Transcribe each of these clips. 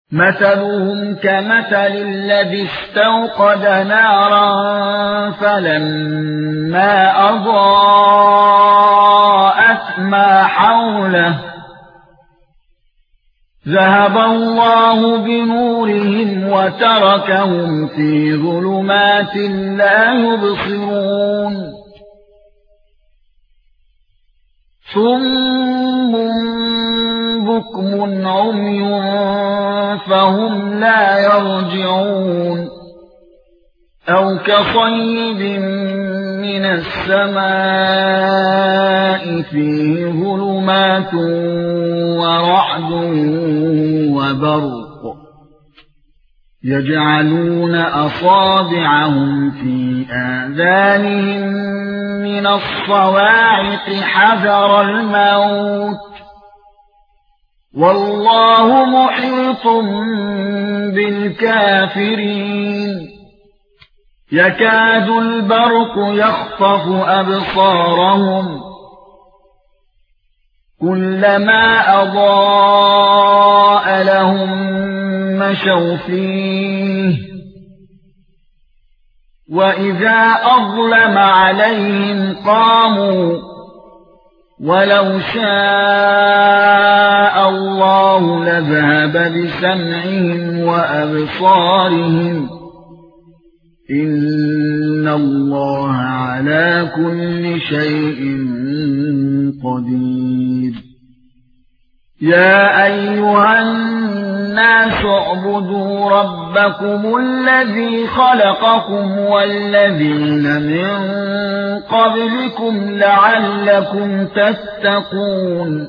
مثلهم كمثل الذي استوقد نارا فلما أضاءت ما حوله ذهب الله بنورهم وتركهم في ظلمات لا يبصرون صم بكم عمي فهم لا يرجعون أو كصيب من السماء فيه ظلمات ورعد وبرق يجعلون أصابعهم في آذانهم من الصواعق حذر الموت والله محيط بالكافرين يكاد البرق يخطف أبصارهم كلما أضاء لهم مشوا فيه وإذا أظلم عليهم قاموا ولو شاء الله لذهب بسمعهم وأبصارهم إن الله على كل شيء قدير يا أيها الناس اعبدوا ربكم الذي خلقكم والذين من قبلكم لعلكم تتقون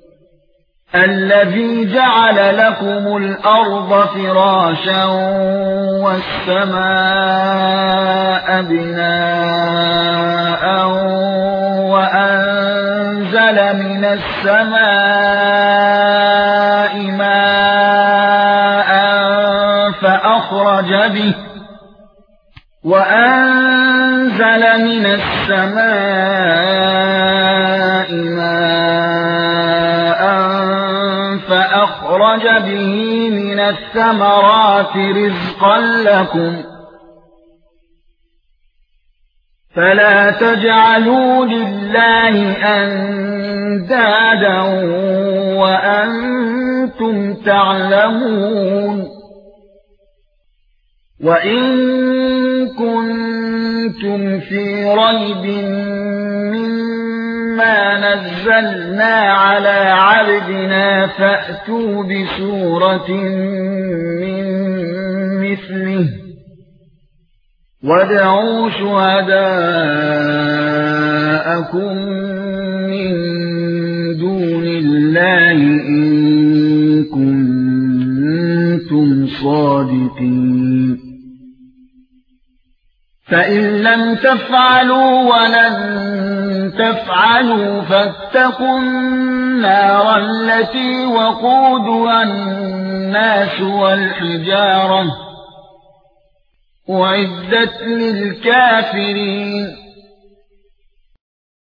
الذي جعل لكم الأرض فراشا والسماء بناء وأنزل من السماء ماء فأخرج به من الثمرات رزقا لكم فلا تجعلوا لله أندادا وأنتم تعلمون وإن كنتم في ريب مما نزلنا على عبدنا فأتوا بسورة من مثله وادعوا شهداءكم من دون الله إن كنتم صادقين فإن لم تفعلوا ولن تفعلوا فاتقوا النار التي وقودها الناس والحجارة أعدت للكافرين